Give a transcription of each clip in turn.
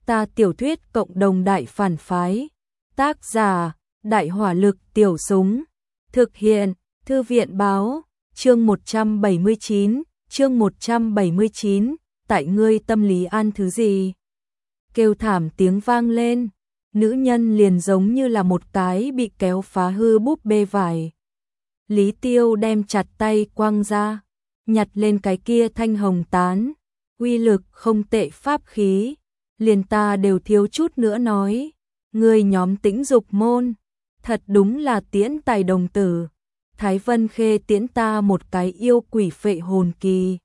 Ta tiểu thuyết cộng đồng đại phản phái. Tác giả: Đại hỏa lực tiểu súng. Thực hiện: Thư viện báo. Chương 179, tại ngươi tâm lý an thứ gì? Kêu thảm tiếng vang lên, nữ nhân liền giống như là một cái bị kéo phá hư búp bê vải. Lý Tiêu đem chặt tay quăng ra, nhặt lên cái kia thanh hồng tán, uy lực không tệ pháp khí, liền ta đều thiếu chút nữa nói, người nhóm Tĩnh Dục môn, thật đúng là tiễn tài đồng tử. Thái Vân Khê tiễn ta một cái yêu quỷ phệ hồn kỳ.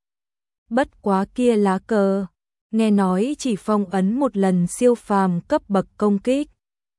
Bất quá kia lá cờ, nghe nói chỉ phong ấn một lần siêu phàm cấp bậc công kích.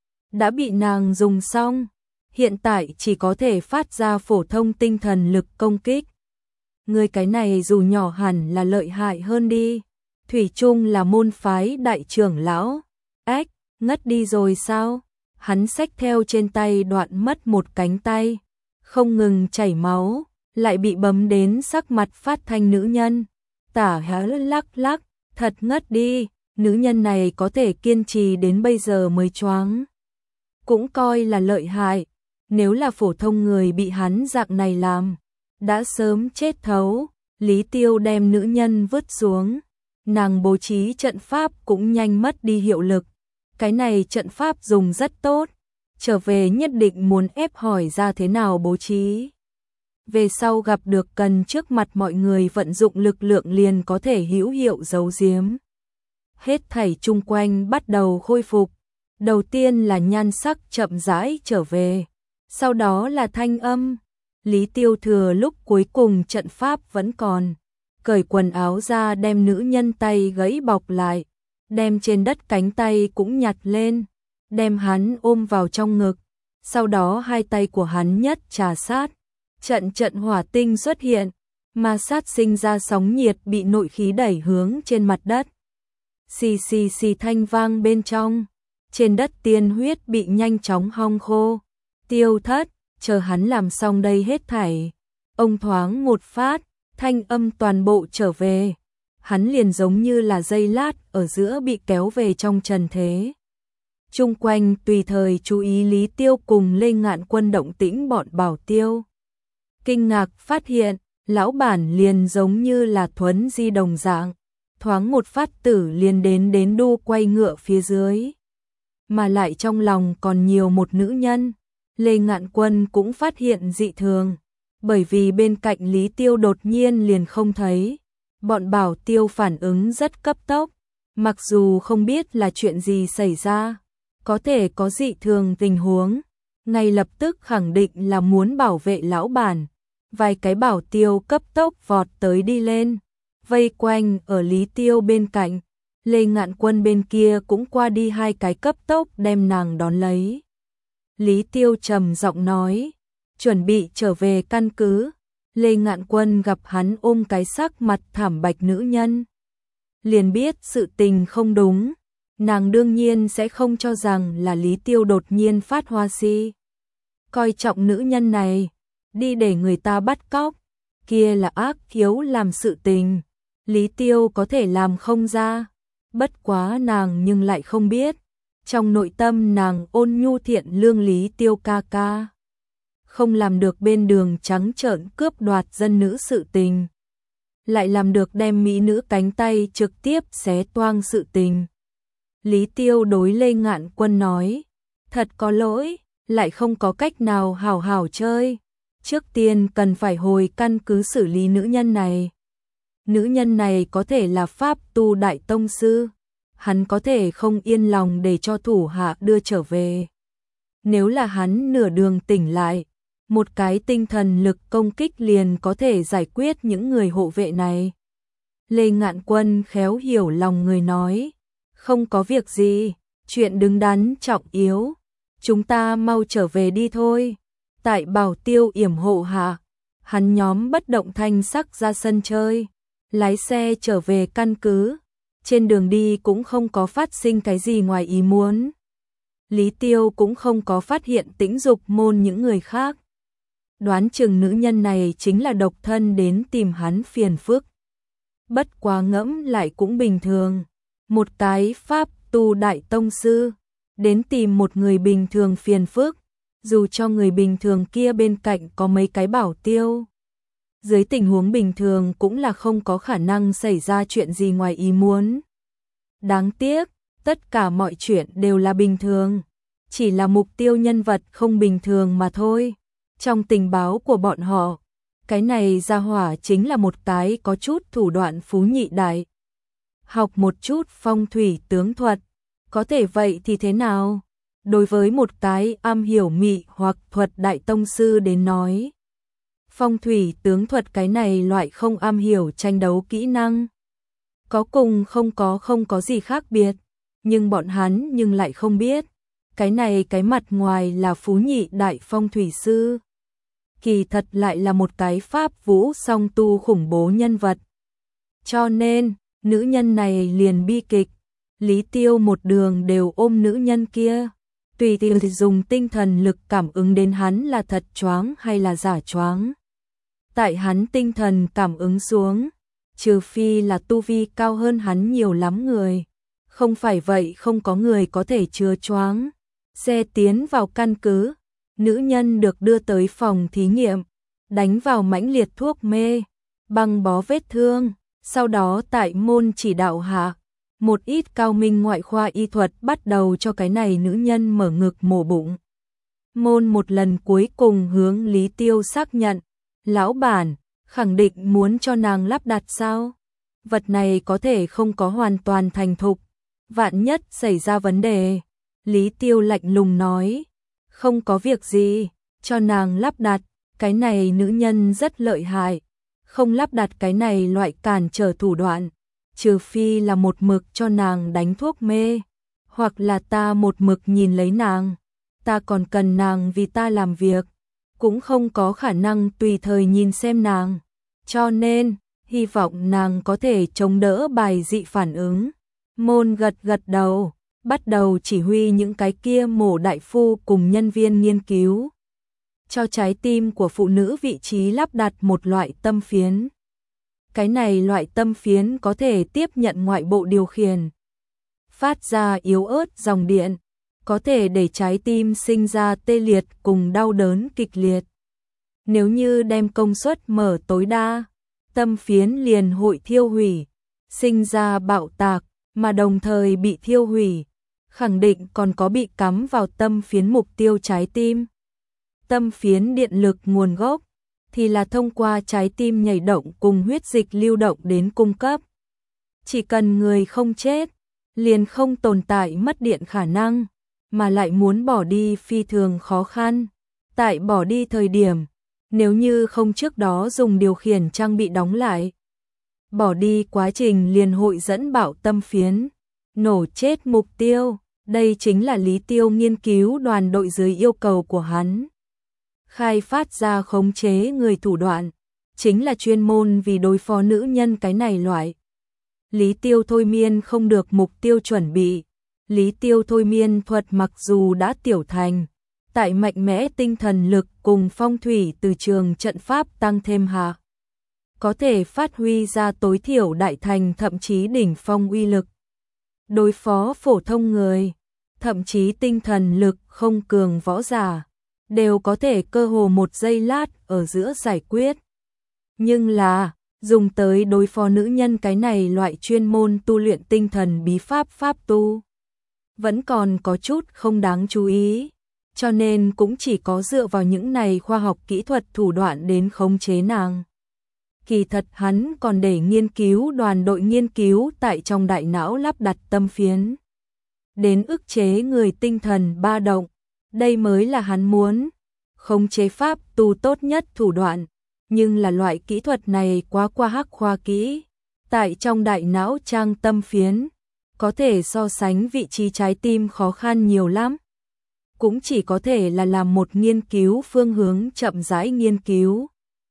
Đã bị nàng dùng xong, hiện tại chỉ có thể phát ra phổ thông tinh thần lực công kích. Người cái này dù nhỏ hẳn là lợi hại hơn đi. Thủy chung là môn phái đại trưởng lão. Ách, ngất đi rồi sao? Hắn xách theo trên tay đoạn mất một cánh tay, không ngừng chảy máu, lại bị bấm đến sắc mặt phát thanh nữ nhân. Tả há lắc lắc, thật ngất đi, nữ nhân này có thể kiên trì đến bây giờ mới choáng. Cũng coi là lợi hại, nếu là phổ thông người bị hắn dạng này làm, đã sớm chết thấu. Lý Tiêu đem nữ nhân vứt xuống, nàng bố trí trận pháp cũng nhanh mất đi hiệu lực. Cái này trận pháp dùng rất tốt, trở về nhất định muốn ép hỏi ra thế nào bố trí. Về sau gặp được cần trước mặt mọi người vận dụng lực lượng liền có thể hữu hiệu giấu giếm. Hết thảy chung quanh bắt đầu khôi phục. Đầu tiên là nhan sắc chậm rãi trở về, sau đó là thanh âm. Lý Tiêu thừa lúc cuối cùng trận pháp vẫn còn, cởi quần áo ra đem nữ nhân tay gãy bọc lại, đem trên đất cánh tay cũng nhặt lên, đem hắn ôm vào trong ngực. Sau đó hai tay của hắn nhất trà sát, trận hỏa tinh xuất hiện, ma sát sinh ra sóng nhiệt bị nội khí đẩy hướng trên mặt đất. Xì xì xì thanh vang bên trong, trên đất tiên huyết bị nhanh chóng hong khô. Tiêu Thất, chờ hắn làm xong đây hết thảy, ông thoáng một phát, thanh âm toàn bộ trở về. Hắn liền giống như là dây lát ở giữa bị kéo về trong trần thế. Chung quanh tùy thời chú ý Lý Tiêu cùng Lê Ngạn Quân động tĩnh bọn bảo tiêu. Kinh ngạc phát hiện, lão bản liền giống như là thuấn di đồng dạng, thoáng một phát tử liền đến đu quay ngựa phía dưới. Mà lại trong lòng còn nhiều một nữ nhân. Lê Ngạn Quân cũng phát hiện dị thường, bởi vì bên cạnh Lý Tiêu đột nhiên liền không thấy. Bọn bảo tiêu phản ứng rất cấp tốc, mặc dù không biết là chuyện gì xảy ra, có thể có dị thường tình huống, ngay lập tức khẳng định là muốn bảo vệ lão bản. Vài cái bảo tiêu cấp tốc vọt tới đi lên, vây quanh ở Lý Tiêu bên cạnh. Lê Ngạn Quân bên kia cũng qua đi hai cái cấp tốc đem nàng đón lấy. Lý Tiêu trầm giọng nói, chuẩn bị trở về căn cứ. Lê Ngạn Quân gặp hắn ôm cái sắc mặt thảm bạch nữ nhân, liền biết sự tình không đúng. Nàng đương nhiên sẽ không cho rằng là Lý Tiêu đột nhiên phát hoa si. Coi trọng nữ nhân này, đi để người ta bắt cóc, kia là ác hiếu làm sự tình. Lý Tiêu có thể làm không ra, bất quá nàng nhưng lại không biết. Trong nội tâm nàng ôn nhu thiện lương Lý Tiêu ca ca, không làm được bên đường trắng trợn cướp đoạt dân nữ sự tình, lại làm được đem mỹ nữ cánh tay trực tiếp xé toang sự tình. Lý Tiêu đối Lê Ngạn Quân nói, thật có lỗi, lại không có cách nào hảo hảo chơi. Trước tiên cần phải hồi căn cứ xử lý nữ nhân này. Nữ nhân này có thể là pháp tu đại tông sư, hắn có thể không yên lòng để cho thủ hạ đưa trở về. Nếu là hắn nửa đường tỉnh lại, một cái tinh thần lực công kích liền có thể giải quyết những người hộ vệ này. Lê Ngạn Quân khéo hiểu lòng người nói, không có việc gì, chuyện đứng đắn trọng yếu, chúng ta mau trở về đi thôi. Tại bảo tiêu yểm hộ hạ, hắn nhóm bất động thanh sắc ra sân chơi, lái xe trở về căn cứ. Trên đường đi cũng không có phát sinh cái gì ngoài ý muốn. Lý Tiêu cũng không có phát hiện Tĩnh Dục môn những người khác. Đoán chừng nữ nhân này chính là độc thân đến tìm hắn phiền phức. Bất quá ngẫm lại cũng bình thường. Một cái pháp tu đại tông sư, đến tìm một người bình thường phiền phức, dù cho người bình thường kia bên cạnh có mấy cái bảo tiêu. Dưới tình huống bình thường cũng là không có khả năng xảy ra chuyện gì ngoài ý muốn. Đáng tiếc, tất cả mọi chuyện đều là bình thường, chỉ là mục tiêu nhân vật không bình thường mà thôi. Trong tình báo của bọn họ, cái này gia hỏa chính là một cái có chút thủ đoạn phú nhị đại. Học một chút phong thủy tướng thuật, có thể vậy thì thế nào? Đối với một cái am hiểu mị hoặc thuật đại tông sư đến nói, phong thủy tướng thuật cái này loại không am hiểu tranh đấu kỹ năng. Có cùng không có gì khác biệt, nhưng bọn hắn nhưng lại không biết. Cái này cái mặt ngoài là phú nhị đại phong thủy sư, kỳ thật lại là một cái pháp vũ song tu khủng bố nhân vật. Cho nên, nữ nhân này liền bi kịch, Lý Tiêu một đường đều ôm nữ nhân kia, tùy tiện dùng tinh thần lực cảm ứng đến hắn là thật choáng hay là giả choáng. Tại hắn tinh thần cảm ứng xuống, trừ phi là tu vi cao hơn hắn nhiều lắm người, không phải vậy không có người có thể chứa choáng. Xe tiến vào căn cứ, nữ nhân được đưa tới phòng thí nghiệm, đánh vào mãnh liệt thuốc mê, băng bó vết thương, sau đó tại môn chỉ đạo hạ, một ít cao minh ngoại khoa y thuật bắt đầu cho cái này nữ nhân mở ngực mổ bụng. Môn một lần cuối cùng hướng Lý Tiêu xác nhận, lão bản, khẳng định muốn cho nàng lắp đặt sao? Vật này có thể không có hoàn toàn thành thục, vạn nhất xảy ra vấn đề. Lý Tiêu lạnh lùng nói, không có việc gì, cho nàng lắp đặt, cái này nữ nhân rất lợi hại, không lắp đặt cái này loại cản trở thủ đoạn, trừ phi là một mực cho nàng đánh thuốc mê, hoặc là ta một mực nhìn lấy nàng, ta còn cần nàng vì ta làm việc, cũng không có khả năng tùy thời nhìn xem nàng, cho nên, hy vọng nàng có thể chống đỡ bài dị phản ứng. Môn gật gật đầu, bắt đầu chỉ huy những cái kia mổ đại phu cùng nhân viên nghiên cứu. Cho trái tim của phụ nữ vị trí lắp đặt một loại tâm phiến. Cái này loại tâm phiến có thể tiếp nhận ngoại bộ điều khiển, phát ra yếu ớt dòng điện, có thể để trái tim sinh ra tê liệt cùng đau đớn kịch liệt. Nếu như đem công suất mở tối đa, tâm phiến liền hội thiêu hủy, sinh ra bạo tạc, mà đồng thời bị thiêu hủy, khẳng định còn có bị cắm vào tâm phiến mục tiêu trái tim. Tâm phiến điện lực nguồn gốc thì là thông qua trái tim nhảy động cùng huyết dịch lưu động đến cung cấp. Chỉ cần người không chết, liền không tồn tại mất điện khả năng, mà lại muốn bỏ đi phi thường khó khăn. Tại bỏ đi thời điểm, nếu như không trước đó dùng điều khiển trang bị đóng lại, bỏ đi quá trình liền hội dẫn bạo tâm phiến, nổ chết mục tiêu. Đây chính là Lý Tiêu nghiên cứu đoàn đội dưới yêu cầu của hắn. Khai phát ra khống chế người thủ đoạn, chính là chuyên môn vì đối phó nữ nhân cái này loại. Lý Tiêu thôi miên không được mục tiêu chuẩn bị. Lý Tiêu thôi miên thuật mặc dù đã tiểu thành, tại mạnh mẽ tinh thần lực cùng phong thủy từ trường trận pháp tăng thêm hạ, có thể phát huy ra tối thiểu đại thành thậm chí đỉnh phong uy lực. Đối phó phổ thông người, thậm chí tinh thần lực không cường võ giả, đều có thể cơ hồ một giây lát ở giữa giải quyết. Nhưng là, dùng tới đối phó nữ nhân cái này loại chuyên môn tu luyện tinh thần bí pháp pháp tu, vẫn còn có chút không đáng chú ý, cho nên cũng chỉ có dựa vào những này khoa học kỹ thuật thủ đoạn đến khống chế nàng. Kỳ thật hắn còn để nghiên cứu đoàn đội nghiên cứu tại trong đại não lắp đặt tâm phiến, đến ức chế người tinh thần ba động, đây mới là hắn muốn. Khống chế pháp tu tốt nhất thủ đoạn, nhưng là loại kỹ thuật này quá qua hắc khoa kỹ, tại trong đại não trang tâm phiến, có thể so sánh vị trí trái tim khó khăn nhiều lắm. Cũng chỉ có thể là làm một nghiên cứu phương hướng chậm rãi nghiên cứu.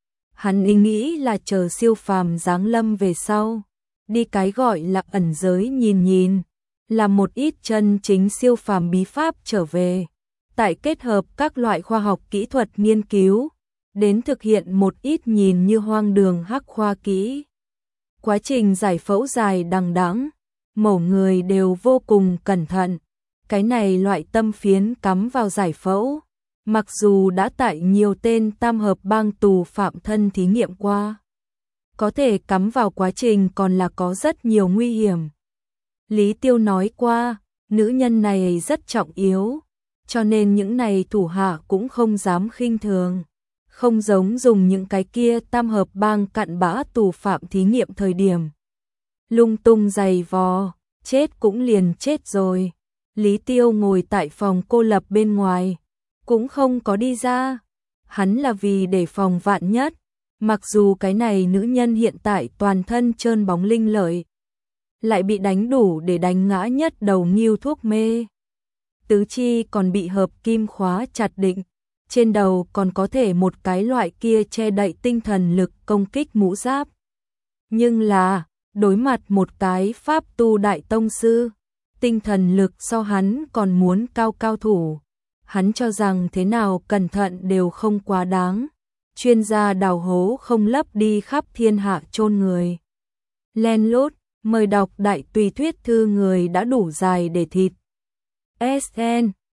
Hắn nghĩ là chờ siêu phàm giáng lâm về sau, đi cái gọi là ẩn giới nhìn nhìn, làm một ít chân chính siêu phàm bí pháp trở về, tại kết hợp các loại khoa học kỹ thuật nghiên cứu, đến thực hiện một ít nhìn như hoang đường hắc khoa kỹ. Quá trình giải phẫu dài đằng đẵng, mổ người đều vô cùng cẩn thận. Cái này loại tâm phiến cắm vào giải phẫu, mặc dù đã tại nhiều tên tam hợp bang tù phạm thân thí nghiệm qua, có thể cắm vào quá trình còn là có rất nhiều nguy hiểm. Lý Tiêu nói qua, nữ nhân này rất trọng yếu, cho nên những này thủ hạ cũng không dám khinh thường. Không giống dùng những cái kia tam hợp bang cặn bã tù phạm thí nghiệm thời điểm. Lung tung giày vò, chết cũng liền chết rồi. Lý Tiêu ngồi tại phòng cô lập bên ngoài, cũng không có đi ra. Hắn là vì để phòng vạn nhất, mặc dù cái này nữ nhân hiện tại toàn thân trơn bóng linh lợi, lại bị đánh đủ để đánh ngã nhất đầu nghiêu thuốc mê. Tứ chi còn bị hợp kim khóa chặt định, trên đầu còn có thể một cái loại kia che đậy tinh thần lực công kích mũ giáp. Nhưng là, đối mặt một cái pháp tu đại tông sư, tinh thần lực so hắn còn muốn cao thủ. Hắn cho rằng thế nào cẩn thận đều không quá đáng. Chuyên gia đào hố không lấp đi khắp thiên hạ chôn người. Len lút, mời đọc đại tùy thuyết thư người đã đủ dài để thịt. SN